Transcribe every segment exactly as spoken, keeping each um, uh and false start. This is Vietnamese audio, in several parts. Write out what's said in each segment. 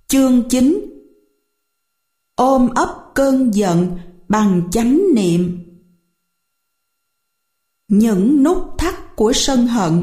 Chương chín. Ôm ấp cơn giận bằng chánh niệm. Những nút thắt của sân hận.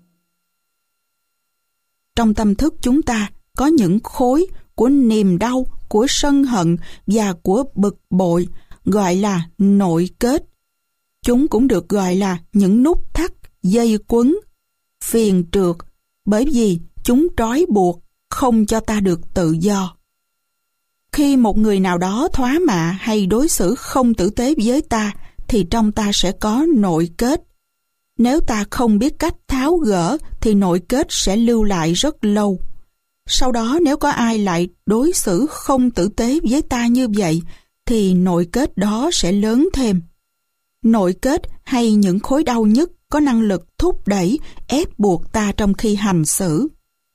Trong tâm thức chúng ta có những khối của niềm đau, của sân hận và của bực bội, gọi là nội kết. Chúng cũng được gọi là những nút thắt, dây quấn, phiền trượt, bởi vì chúng trói buộc, không cho ta được tự do. Khi một người nào đó thóa mạ hay đối xử không tử tế với ta, thì trong ta sẽ có nội kết. Nếu ta không biết cách tháo gỡ, thì nội kết sẽ lưu lại rất lâu. Sau đó nếu có ai lại đối xử không tử tế với ta như vậy, thì nội kết đó sẽ lớn thêm. Nội kết hay những khối đau nhức có năng lực thúc đẩy, ép buộc ta trong khi hành xử.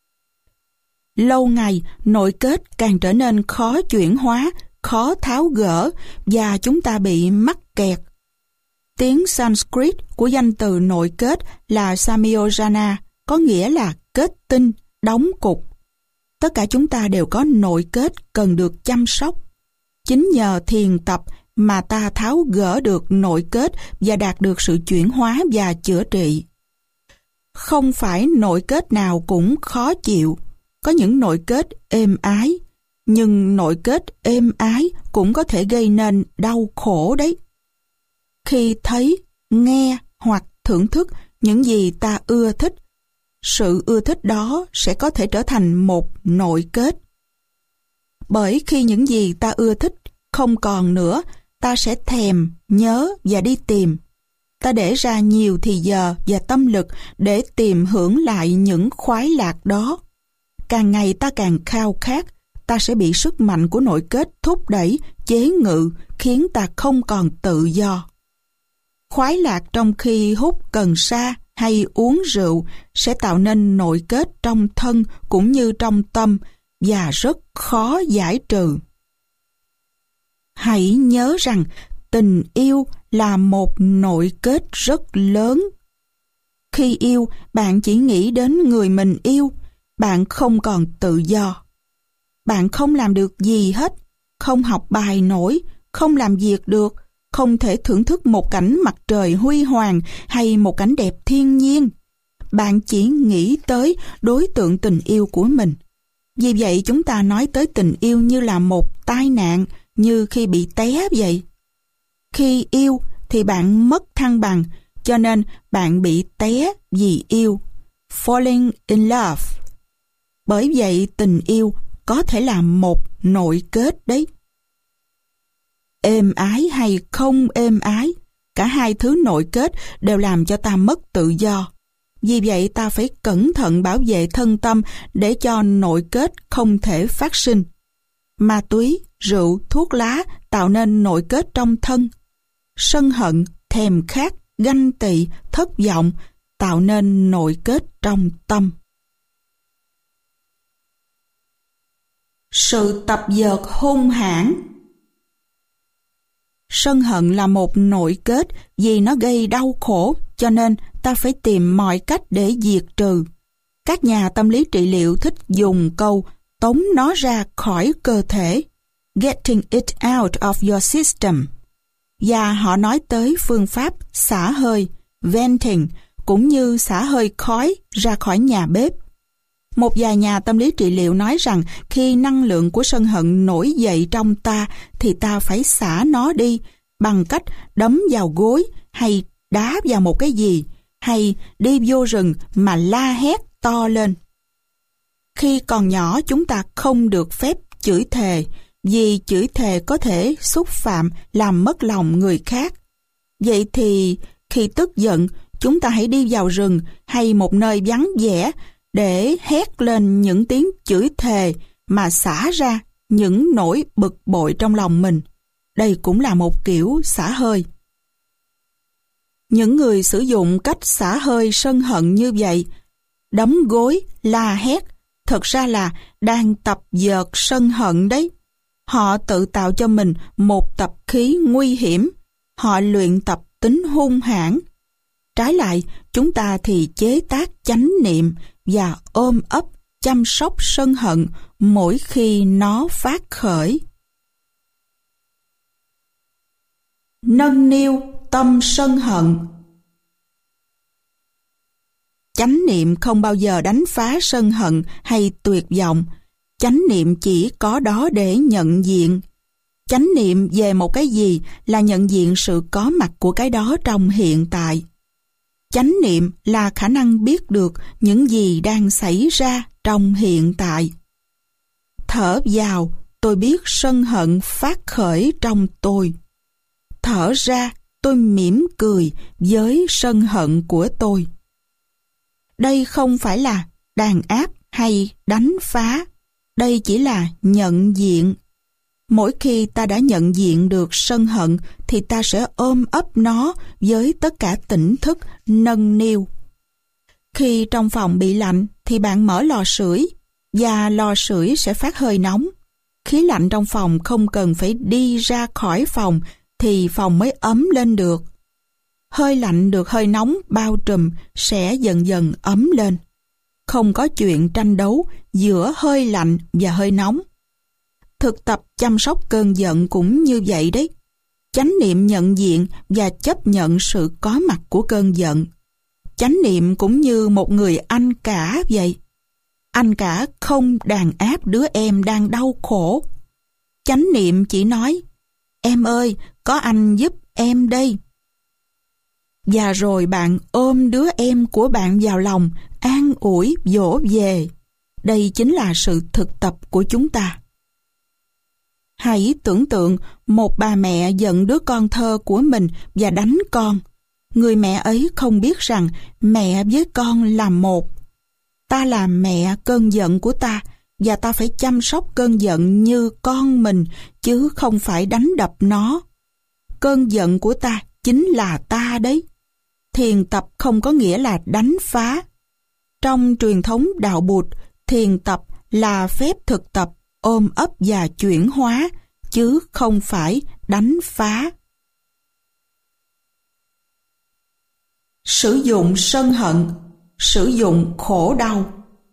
Lâu ngày, nội kết càng trở nên khó chuyển hóa, khó tháo gỡ và chúng ta bị mắc kẹt. Tiếng Sanskrit của danh từ nội kết là samyojana, có nghĩa là kết tinh, đóng cục. Tất cả chúng ta đều có nội kết cần được chăm sóc. Chính nhờ thiền tập mà ta tháo gỡ được nội kết và đạt được sự chuyển hóa và chữa trị. Không phải nội kết nào cũng khó chịu. Có những nội kết êm ái, nhưng nội kết êm ái cũng có thể gây nên đau khổ đấy. Khi thấy, nghe hoặc thưởng thức những gì ta ưa thích, sự ưa thích đó sẽ có thể trở thành một nội kết. Bởi khi những gì ta ưa thích không còn nữa, ta sẽ thèm, nhớ và đi tìm. Ta để ra nhiều thì giờ và tâm lực để tìm hưởng lại những khoái lạc đó. Càng ngày ta càng khao khát, ta sẽ bị sức mạnh của nội kết thúc đẩy, chế ngự, khiến ta không còn tự do. Khoái lạc trong khi hút cần sa hay uống rượu sẽ tạo nên nội kết trong thân cũng như trong tâm và rất khó giải trừ. Hãy nhớ rằng tình yêu là một nội kết rất lớn. Khi yêu, bạn chỉ nghĩ đến người mình yêu, bạn không còn tự do. Bạn không làm được gì hết, không học bài nổi, không làm việc được, không thể thưởng thức một cảnh mặt trời huy hoàng hay một cảnh đẹp thiên nhiên. Bạn chỉ nghĩ tới đối tượng tình yêu của mình. Vì vậy chúng ta nói tới tình yêu như là một tai nạn, như khi bị té vậy. Khi yêu thì bạn mất thăng bằng, cho nên bạn bị té vì yêu. Falling in love. Bởi vậy tình yêu có thể là một nội kết đấy. Êm ái hay không êm ái, cả hai thứ nội kết đều làm cho ta mất tự do. Vì vậy ta phải cẩn thận bảo vệ thân tâm để cho nội kết không thể phát sinh. Ma túy, rượu, thuốc lá tạo nên nội kết trong thân. Sân hận, thèm khát, ganh tị, thất vọng tạo nên nội kết trong tâm. Sự tập dượt hung hãn. Sân hận là một nội kết vì nó gây đau khổ, cho nên ta phải tìm mọi cách để diệt trừ. Các nhà tâm lý trị liệu thích dùng câu tống nó ra khỏi cơ thể, getting it out of your system. Và họ nói tới phương pháp xả hơi, venting, cũng như xả hơi khói ra khỏi nhà bếp. Một vài nhà tâm lý trị liệu nói rằng khi năng lượng của sân hận nổi dậy trong ta thì ta phải xả nó đi bằng cách đấm vào gối hay đá vào một cái gì, hay đi vô rừng mà la hét to lên. Khi còn nhỏ chúng ta không được phép chửi thề, vì chửi thề có thể xúc phạm, làm mất lòng người khác. Vậy thì khi tức giận, chúng ta hãy đi vào rừng hay một nơi vắng vẻ để hét lên những tiếng chửi thề mà xả ra những nỗi bực bội trong lòng mình. Đây cũng là một kiểu xả hơi. Những người sử dụng cách xả hơi sân hận như vậy, đấm gối, la hét, thật ra là đang tập dượt sân hận đấy. Họ tự tạo cho mình một tập khí nguy hiểm. Họ luyện tập tính hung hãn. Trái lại, chúng ta thì chế tác chánh niệm và ôm ấp chăm sóc sân hận mỗi khi nó phát khởi. Nâng niu tâm sân hận. Chánh niệm không bao giờ đánh phá sân hận hay tuyệt vọng. Chánh niệm chỉ có đó để nhận diện. Chánh niệm về một cái gì là nhận diện sự có mặt của cái đó trong hiện tại. Chánh niệm là khả năng biết được những gì đang xảy ra trong hiện tại. Thở vào, tôi biết sân hận phát khởi trong tôi. Thở ra, tôi mỉm cười với sân hận của tôi. Đây không phải là đàn áp hay đánh phá. Đây chỉ là nhận diện. Mỗi khi ta đã nhận diện được sân hận thì ta sẽ ôm ấp nó với tất cả tỉnh thức nâng niu. Khi trong phòng bị lạnh thì bạn mở lò sưởi và lò sưởi sẽ phát hơi nóng. Khí lạnh trong phòng không cần phải đi ra khỏi phòng thì phòng mới ấm lên được. Hơi lạnh được hơi nóng bao trùm sẽ dần dần ấm lên. Không có chuyện tranh đấu giữa hơi lạnh và hơi nóng. Thực tập chăm sóc cơn giận cũng như vậy đấy. Chánh niệm nhận diện và chấp nhận sự có mặt của cơn giận. Chánh niệm cũng như một người anh cả vậy. Anh cả không đàn áp đứa em đang đau khổ. Chánh niệm chỉ nói, em ơi, có anh giúp em đây. Và rồi bạn ôm đứa em của bạn vào lòng, an ủi, dỗ về. Đây chính là sự thực tập của chúng ta. Hãy tưởng tượng một bà mẹ giận đứa con thơ của mình và đánh con. Người mẹ ấy không biết rằng mẹ với con là một. Ta là mẹ cơn giận của ta và ta phải chăm sóc cơn giận như con mình chứ không phải đánh đập nó. Cơn giận của ta chính là ta đấy. Thiền tập không có nghĩa là đánh phá. Trong truyền thống đạo Bụt, thiền tập là phép thực tập ôm ấp và chuyển hóa, chứ không phải đánh phá. Sử dụng sân hận, sử dụng khổ đau.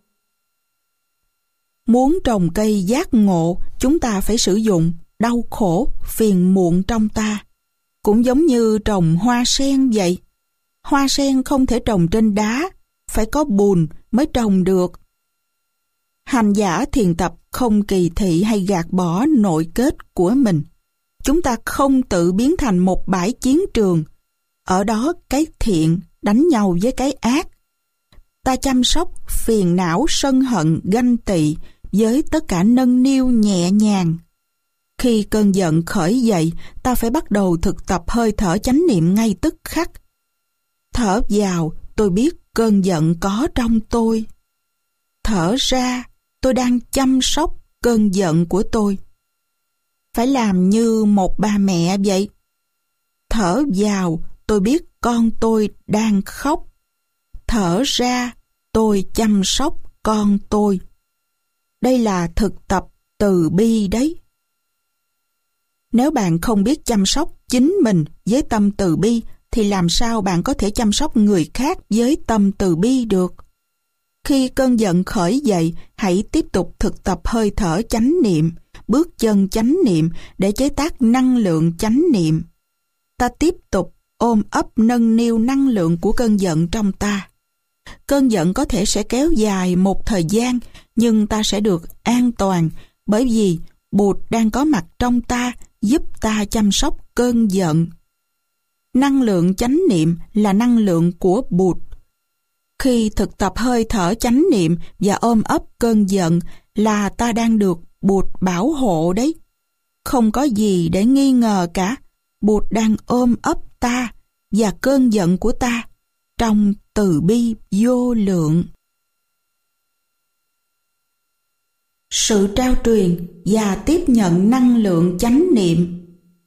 Muốn trồng cây giác ngộ, chúng ta phải sử dụng đau khổ, phiền muộn trong ta. Cũng giống như trồng hoa sen vậy. Hoa sen không thể trồng trên đá, phải có bùn mới trồng được. Hành giả thiền tập không kỳ thị hay gạt bỏ nội kết của mình. Chúng ta không tự biến thành một bãi chiến trường. Ở đó cái thiện đánh nhau với cái ác. Ta chăm sóc phiền não, sân hận, ganh tị với tất cả nâng niu nhẹ nhàng. Khi cơn giận khởi dậy, ta phải bắt đầu thực tập hơi thở chánh niệm ngay tức khắc. Thở vào, tôi biết cơn giận có trong tôi. Thở ra, tôi đang chăm sóc cơn giận của tôi. Phải làm như một bà mẹ vậy. Thở vào, tôi biết con tôi đang khóc. Thở ra, tôi chăm sóc con tôi. Đây là thực tập từ bi đấy. Nếu bạn không biết chăm sóc chính mình với tâm từ bi, thì làm sao bạn có thể chăm sóc người khác với tâm từ bi được? Khi cơn giận khởi dậy, hãy tiếp tục thực tập hơi thở chánh niệm, bước chân chánh niệm để chế tác năng lượng chánh niệm. Ta tiếp tục ôm ấp nâng niu năng lượng của cơn giận trong ta. Cơn giận có thể sẽ kéo dài một thời gian, nhưng ta sẽ được an toàn bởi vì Bụt đang có mặt trong ta, giúp ta chăm sóc cơn giận. Năng lượng chánh niệm là năng lượng của Bụt. Khi thực tập hơi thở chánh niệm và ôm ấp cơn giận là ta đang được Bụt bảo hộ đấy. Không có gì để nghi ngờ cả. Bụt đang ôm ấp ta và cơn giận của ta trong từ bi vô lượng. Sự trao truyền và tiếp nhận năng lượng chánh niệm.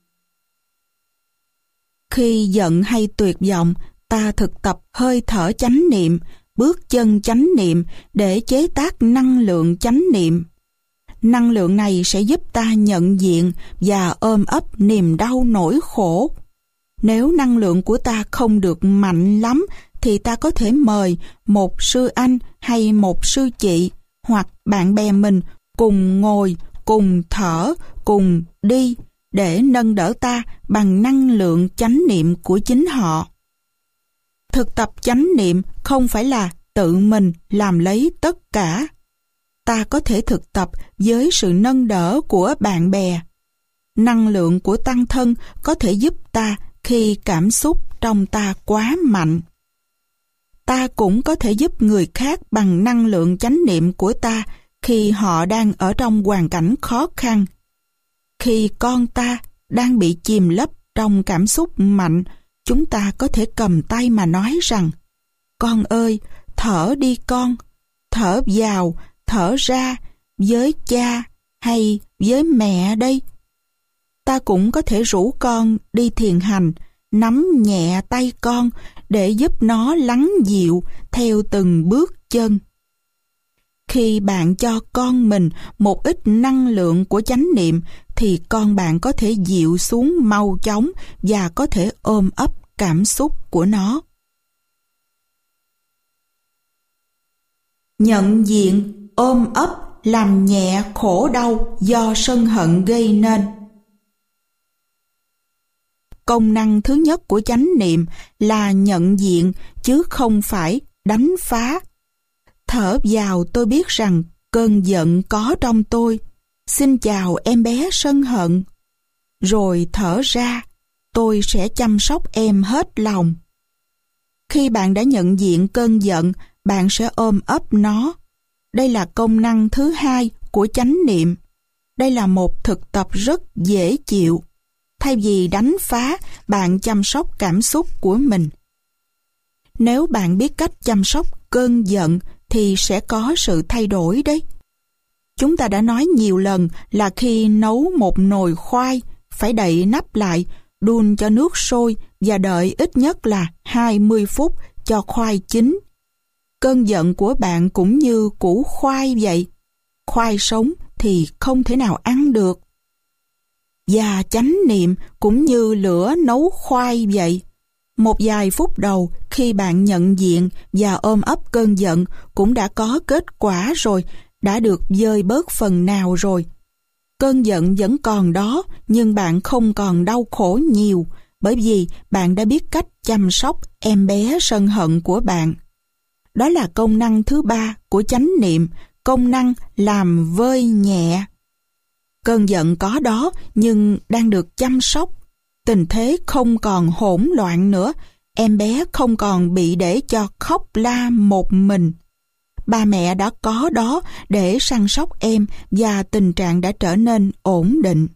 Khi giận hay tuyệt vọng, ta thực tập hơi thở chánh niệm, bước chân chánh niệm để chế tác năng lượng chánh niệm. Năng lượng này sẽ giúp ta nhận diện và ôm ấp niềm đau nỗi khổ. Nếu năng lượng của ta không được mạnh lắm, thì ta có thể mời một sư anh hay một sư chị, hoặc bạn bè mình cùng ngồi, cùng thở, cùng đi để nâng đỡ ta bằng năng lượng chánh niệm của chính họ. Thực tập chánh niệm không phải là tự mình làm lấy tất cả. Ta có thể thực tập với sự nâng đỡ của bạn bè. Năng lượng của tăng thân có thể giúp ta khi cảm xúc trong ta quá mạnh. Ta cũng có thể giúp người khác bằng năng lượng chánh niệm của ta khi họ đang ở trong hoàn cảnh khó khăn. Khi con ta đang bị chìm lấp trong cảm xúc mạnh, chúng ta có thể cầm tay mà nói rằng: con ơi, thở đi con, thở vào, thở ra, với cha hay với mẹ đây. Ta cũng có thể rủ con đi thiền hành, nắm nhẹ tay con để giúp nó lắng dịu theo từng bước chân. Khi bạn cho con mình một ít năng lượng của chánh niệm thì con bạn có thể dịu xuống mau chóng và có thể ôm ấp cảm xúc của nó. Nhận diện, ôm ấp, làm nhẹ khổ đau do sân hận gây nên. Công năng thứ nhất của chánh niệm là nhận diện chứ không phải đánh phá. Thở vào tôi biết rằng cơn giận có trong tôi. Xin chào em bé sân hận. Rồi thở ra, tôi sẽ chăm sóc em hết lòng. Khi bạn đã nhận diện cơn giận, bạn sẽ ôm ấp nó. Đây là công năng thứ hai của chánh niệm. Đây là một thực tập rất dễ chịu. Thay vì đánh phá, bạn chăm sóc cảm xúc của mình. Nếu bạn biết cách chăm sóc cơn giận thì sẽ có sự thay đổi đấy. Chúng ta đã nói nhiều lần là khi nấu một nồi khoai, phải đậy nắp lại, đun cho nước sôi và đợi ít nhất là hai mươi phút cho khoai chín. Cơn giận của bạn cũng như củ khoai vậy. Khoai sống thì không thể nào ăn được. Và chánh niệm cũng như lửa nấu khoai vậy. Một vài phút đầu khi bạn nhận diện và ôm ấp cơn giận cũng đã có kết quả rồi, đã được vơi bớt phần nào rồi. Cơn giận vẫn còn đó nhưng bạn không còn đau khổ nhiều bởi vì bạn đã biết cách chăm sóc em bé sân hận của bạn. Đó là công năng thứ ba của chánh niệm, công năng làm vơi nhẹ. Cơn giận có đó nhưng đang được chăm sóc. Tình thế không còn hỗn loạn nữa. Em bé không còn bị để cho khóc la một mình. Ba mẹ đã có đó để săn sóc em và tình trạng đã trở nên ổn định.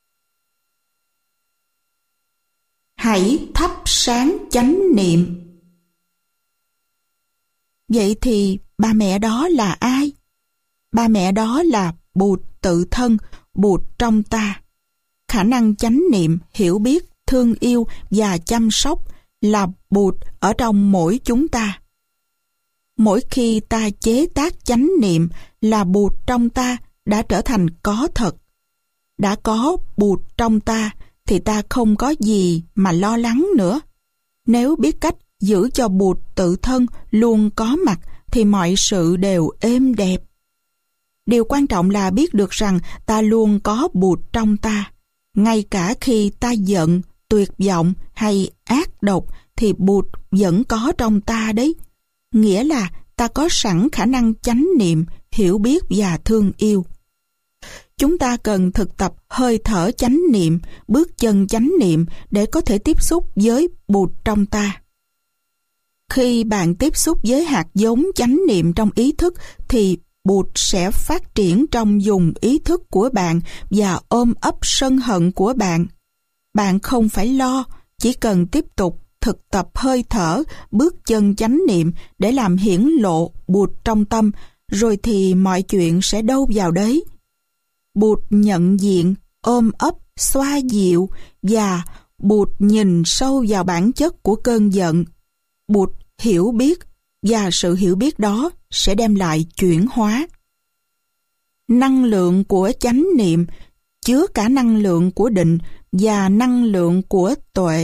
Hãy thắp sáng chánh niệm. Vậy thì ba mẹ đó là ai? Ba mẹ đó là Bụt tự thân, Bụt trong ta. Khả năng chánh niệm, hiểu biết, thương yêu và chăm sóc là Bụt ở trong mỗi chúng ta. Mỗi khi ta chế tác chánh niệm là Bụt trong ta đã trở thành có thật. Đã có Bụt trong ta thì ta không có gì mà lo lắng nữa. Nếu biết cách giữ cho Bụt tự thân luôn có mặt thì mọi sự đều êm đẹp. Điều quan trọng là biết được rằng ta luôn có Bụt trong ta. Ngay cả khi ta giận, tuyệt vọng hay ác độc thì Bụt vẫn có trong ta đấy. Nghĩa là ta có sẵn khả năng chánh niệm, hiểu biết và thương yêu. Chúng ta cần thực tập hơi thở chánh niệm, bước chân chánh niệm để có thể tiếp xúc với Bụt trong ta. Khi bạn tiếp xúc với hạt giống chánh niệm trong ý thức thì Bụt sẽ phát triển trong vùng ý thức của bạn và ôm ấp sân hận của bạn. Bạn không phải lo, chỉ cần tiếp tục thực tập hơi thở, bước chân chánh niệm để làm hiển lộ Bụt trong tâm, rồi thì mọi chuyện sẽ đâu vào đấy. Bụt nhận diện, ôm ấp, xoa dịu và Bụt nhìn sâu vào bản chất của cơn giận. Bụt hiểu biết và sự hiểu biết đó sẽ đem lại chuyển hóa. Năng lượng của chánh niệm chứa cả năng lượng của định và năng lượng của tuệ.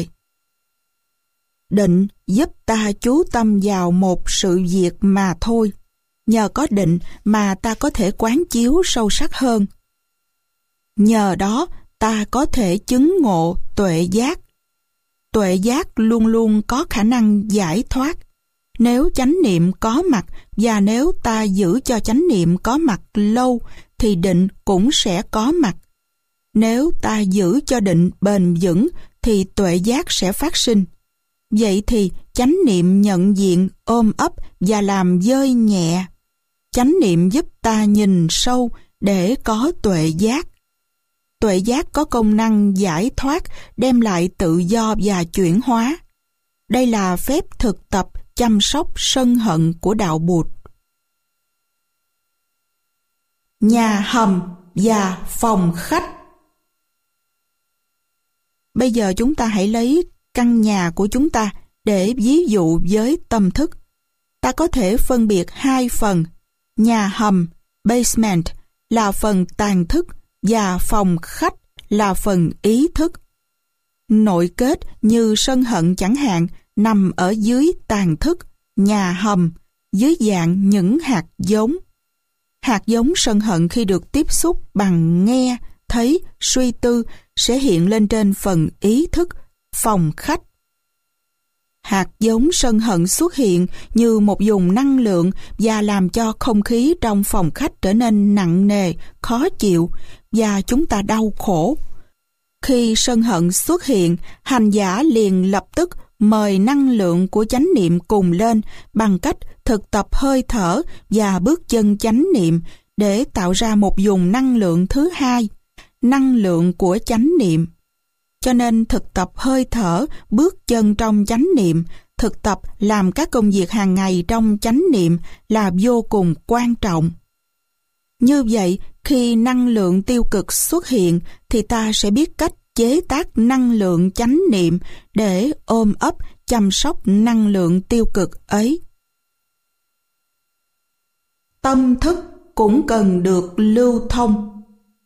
Định giúp ta chú tâm vào một sự việc mà thôi. Nhờ có định mà ta có thể quán chiếu sâu sắc hơn. Nhờ đó ta có thể chứng ngộ tuệ giác. Tuệ giác luôn luôn có khả năng giải thoát. Nếu chánh niệm có mặt và nếu ta giữ cho chánh niệm có mặt lâu thì định cũng sẽ có mặt. Nếu ta giữ cho định bền vững thì tuệ giác sẽ phát sinh. Vậy thì chánh niệm nhận diện, ôm ấp và làm dơi nhẹ. Chánh niệm giúp ta nhìn sâu để có tuệ giác. Tuệ giác có công năng giải thoát, đem lại tự do và chuyển hóa. Đây là phép thực tập chăm sóc sân hận của đạo Bụt. Nhà hầm và phòng khách. Bây giờ chúng ta hãy lấy căn nhà của chúng ta để ví dụ với tâm thức. Ta có thể phân biệt hai phần. Nhà hầm, basement, là phần tàn thức và phòng khách là phần ý thức. Nội kết như sân hận chẳng hạn nằm ở dưới tàn thức, nhà hầm, dưới dạng những hạt giống. Hạt giống sân hận khi được tiếp xúc bằng nghe, thấy, suy tư sẽ hiện lên trên phần ý thức, phòng khách. Hạt giống sân hận xuất hiện như một vùng năng lượng và làm cho không khí trong phòng khách trở nên nặng nề, khó chịu và chúng ta đau khổ. Khi sân hận xuất hiện, hành giả liền lập tức mời năng lượng của chánh niệm cùng lên bằng cách thực tập hơi thở và bước chân chánh niệm để tạo ra một vùng năng lượng thứ hai, năng lượng của chánh niệm. Cho nên thực tập hơi thở, bước chân trong chánh niệm, thực tập làm các công việc hàng ngày trong chánh niệm là vô cùng quan trọng. Như vậy, khi năng lượng tiêu cực xuất hiện thì ta sẽ biết cách chế tác năng lượng chánh niệm để ôm ấp, chăm sóc năng lượng tiêu cực ấy. Tâm thức cũng cần được lưu thông.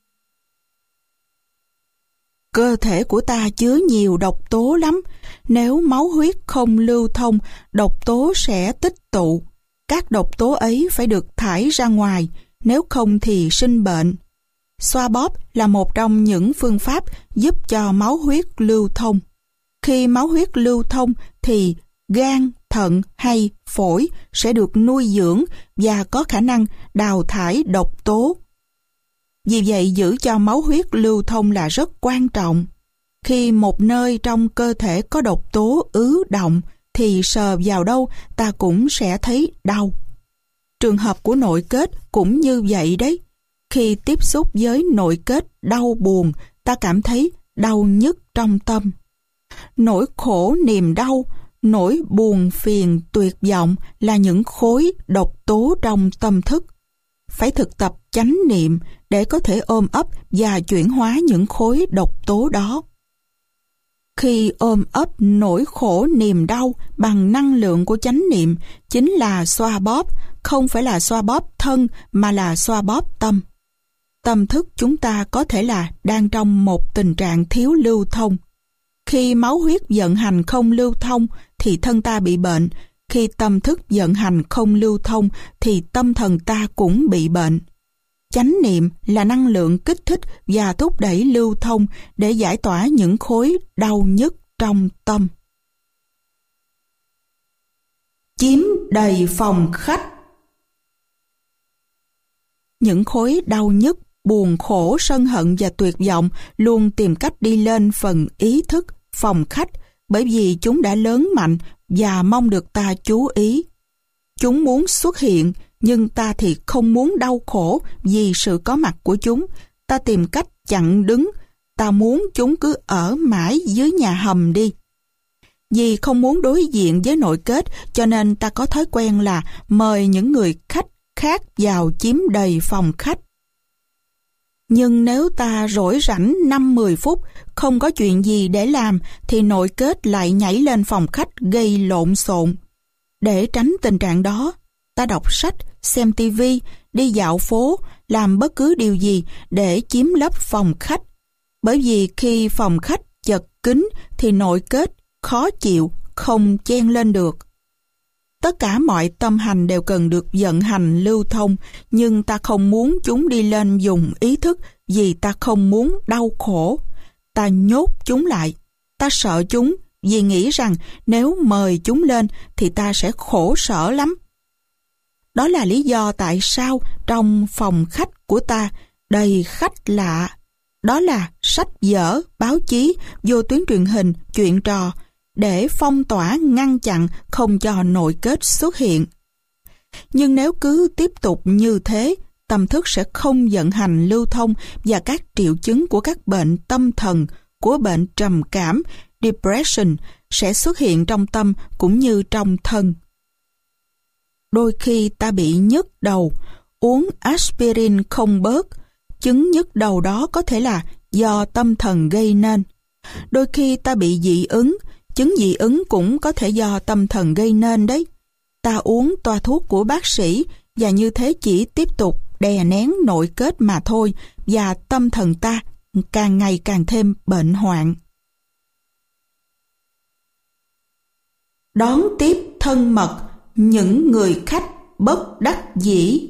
Cơ thể của ta chứa nhiều độc tố lắm. Nếu máu huyết không lưu thông, độc tố sẽ tích tụ. Các độc tố ấy phải được thải ra ngoài, nếu không thì sinh bệnh. Xoa bóp là một trong những phương pháp giúp cho máu huyết lưu thông. Khi máu huyết lưu thông thì gan, thận hay phổi sẽ được nuôi dưỡng và có khả năng đào thải độc tố. Vì vậy giữ cho máu huyết lưu thông là rất quan trọng. Khi một nơi trong cơ thể có độc tố ứ động thì sờ vào đâu ta cũng sẽ thấy đau. Trường hợp của nội kết cũng như vậy đấy. Khi tiếp xúc với nội kết đau buồn, ta cảm thấy đau nhức trong tâm. Nỗi khổ niềm đau, nỗi buồn phiền tuyệt vọng là những khối độc tố trong tâm thức. Phải thực tập chánh niệm để có thể ôm ấp và chuyển hóa những khối độc tố đó. Khi ôm ấp nỗi khổ niềm đau bằng năng lượng của chánh niệm chính là xoa bóp, không phải là xoa bóp thân mà là xoa bóp tâm. Tâm thức chúng ta có thể là đang trong một tình trạng thiếu lưu thông. Khi máu huyết vận hành không lưu thông thì thân ta bị bệnh. Khi tâm thức vận hành không lưu thông thì tâm thần ta cũng bị bệnh. Chánh niệm là năng lượng kích thích và thúc đẩy lưu thông để giải tỏa những khối đau nhức trong tâm. Chiếm đầy phòng khách. Những khối đau nhức, buồn khổ, sân hận và tuyệt vọng luôn tìm cách đi lên phần ý thức, phòng khách, bởi vì chúng đã lớn mạnh và mong được ta chú ý. Chúng muốn xuất hiện, nhưng ta thì không muốn đau khổ vì sự có mặt của chúng. Ta tìm cách chặn đứng, ta muốn chúng cứ ở mãi dưới nhà hầm đi. Vì không muốn đối diện với nội kết, cho nên ta có thói quen là mời những người khách khác vào chiếm đầy phòng khách. Nhưng nếu ta rỗi rảnh năm mười phút, không có chuyện gì để làm, thì nội kết lại nhảy lên phòng khách gây lộn xộn. Để tránh tình trạng đó, ta đọc sách, xem tivi, đi dạo phố, làm bất cứ điều gì để chiếm lấp phòng khách. Bởi vì khi phòng khách chật kín thì nội kết khó chịu, không chen lên được. Tất cả mọi tâm hành đều cần được vận hành lưu thông, nhưng ta không muốn chúng đi lên dùng ý thức vì ta không muốn đau khổ. Ta nhốt chúng lại. Ta sợ chúng vì nghĩ rằng nếu mời chúng lên thì ta sẽ khổ sở lắm. Đó là lý do tại sao trong phòng khách của ta đầy khách lạ. Đó là sách vở, báo chí, vô tuyến truyền hình, chuyện trò, để phong tỏa ngăn chặn không cho nội kết xuất hiện. Nhưng nếu cứ tiếp tục như thế, tâm thức sẽ không vận hành lưu thông và các triệu chứng của các bệnh tâm thần, của bệnh trầm cảm, depression sẽ xuất hiện trong tâm cũng như trong thân. Đôi khi ta bị nhức đầu, uống aspirin không bớt, chứng nhức đầu đó có thể là do tâm thần gây nên. Đôi khi ta bị dị ứng, chứng dị ứng cũng có thể do tâm thần gây nên đấy. Ta uống toa thuốc của bác sĩ và như thế chỉ tiếp tục đè nén nội kết mà thôi, và tâm thần ta càng ngày càng thêm bệnh hoạn. Đón tiếp thân mật những người khách bất đắc dĩ.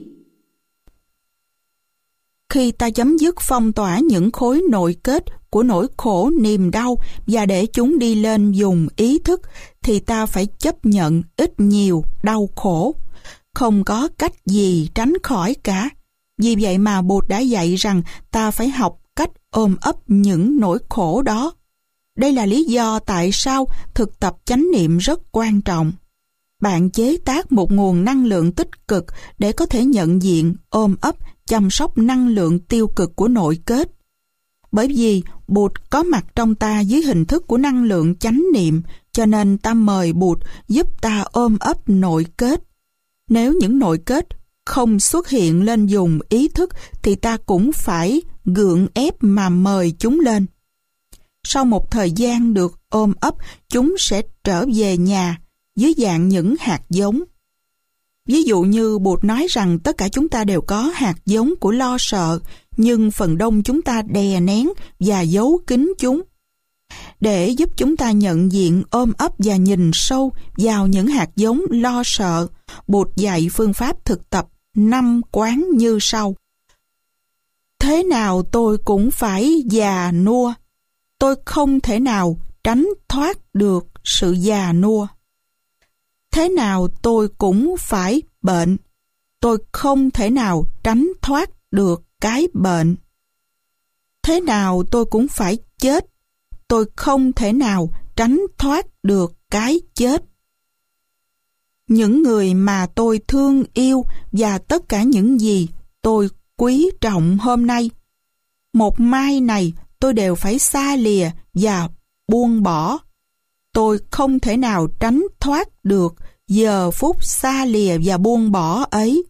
Khi ta chấm dứt phong tỏa những khối nội kết của nỗi khổ niềm đau và để chúng đi lên dùng ý thức, thì ta phải chấp nhận ít nhiều đau khổ. Không có cách gì tránh khỏi cả. Vì vậy mà Bụt đã dạy rằng ta phải học cách ôm ấp những nỗi khổ đó. Đây là lý do tại sao thực tập chánh niệm rất quan trọng. Bạn chế tác một nguồn năng lượng tích cực để có thể nhận diện, ôm ấp, chăm sóc năng lượng tiêu cực của nội kết. Bởi vì Bụt có mặt trong ta dưới hình thức của năng lượng chánh niệm, cho nên ta mời Bụt giúp ta ôm ấp nội kết. Nếu những nội kết không xuất hiện lên dùng ý thức thì ta cũng phải gượng ép mà mời chúng lên. Sau một thời gian được ôm ấp, chúng sẽ trở về nhà dưới dạng những hạt giống. Ví dụ như Bụt nói rằng tất cả chúng ta đều có hạt giống của lo sợ, nhưng phần đông chúng ta đè nén và giấu kín chúng. Để giúp chúng ta nhận diện, ôm ấp và nhìn sâu vào những hạt giống lo sợ, Bụt dạy phương pháp thực tập năm quán như sau. Thế nào tôi cũng phải già nua. Tôi không thể nào tránh thoát được sự già nua. Thế nào tôi cũng phải bệnh. Tôi không thể nào tránh thoát được cái bệnh. Thế nào tôi cũng phải chết. Tôi không thể nào tránh thoát được cái chết. Những người mà tôi thương yêu và tất cả những gì tôi quý trọng hôm nay, một mai này tôi đều phải xa lìa và buông bỏ. Tôi không thể nào tránh thoát được giờ phút xa lìa và buông bỏ ấy.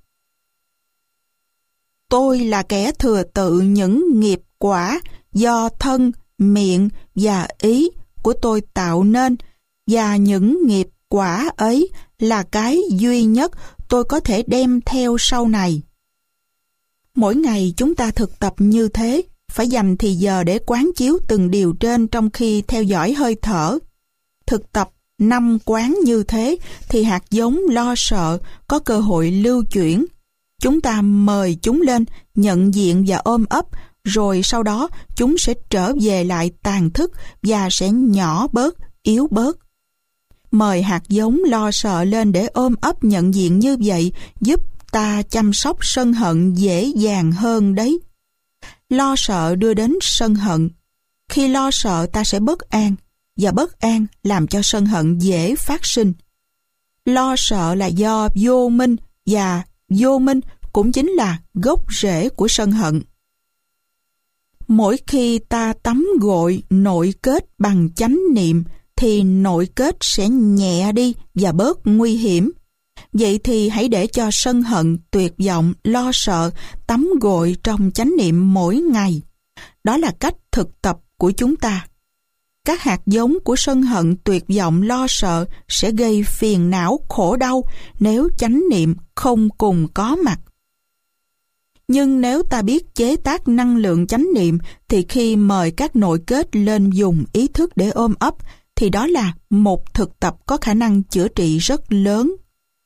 Tôi là kẻ thừa tự những nghiệp quả do thân, miệng và ý của tôi tạo nên, và những nghiệp quả ấy là cái duy nhất tôi có thể đem theo sau này. Mỗi ngày chúng ta thực tập như thế, phải dành thì giờ để quán chiếu từng điều trên trong khi theo dõi hơi thở. Thực tập năm quán như thế thì hạt giống lo sợ có cơ hội lưu chuyển. Chúng ta mời chúng lên, nhận diện và ôm ấp, rồi sau đó chúng sẽ trở về lại tàn thức và sẽ nhỏ bớt, yếu bớt. Mời hạt giống lo sợ lên để ôm ấp nhận diện như vậy giúp ta chăm sóc sân hận dễ dàng hơn đấy. Lo sợ đưa đến sân hận. Khi lo sợ ta sẽ bất an, và bất an làm cho sân hận dễ phát sinh. Lo sợ là do vô minh, và vô minh cũng chính là gốc rễ của sân hận. Mỗi khi ta tắm gội nội kết bằng chánh niệm thì nội kết sẽ nhẹ đi và bớt nguy hiểm. Vậy thì hãy để cho sân hận, tuyệt vọng, lo sợ tắm gội trong chánh niệm mỗi ngày. Đó là cách thực tập của chúng ta. Các hạt giống của sân hận, tuyệt vọng, lo sợ sẽ gây phiền não, khổ đau nếu chánh niệm không cùng có mặt. Nhưng nếu ta biết chế tác năng lượng chánh niệm thì khi mời các nội kết lên dùng ý thức để ôm ấp thì đó là một thực tập có khả năng chữa trị rất lớn.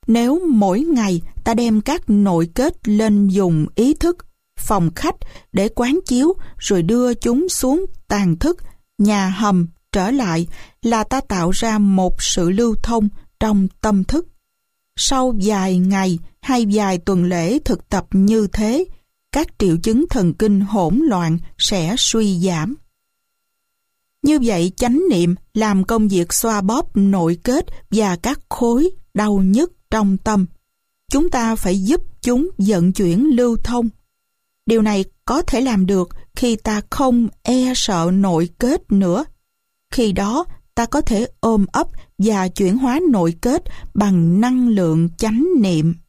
Nếu mỗi ngày ta đem các nội kết lên dùng ý thức, phòng khách để quán chiếu rồi đưa chúng xuống tàn thức, nhà hầm trở lại, là ta tạo ra một sự lưu thông trong tâm thức. Sau vài ngày hay vài tuần lễ thực tập như thế, các triệu chứng thần kinh hỗn loạn sẽ suy giảm. Như vậy, chánh niệm làm công việc xoa bóp nội kết và các khối đau nhức trong tâm. Chúng ta phải giúp chúng vận chuyển lưu thông. Điều này có thể làm được khi ta không e sợ nội kết nữa. Khi đó, ta có thể ôm ấp và chuyển hóa nội kết bằng năng lượng chánh niệm.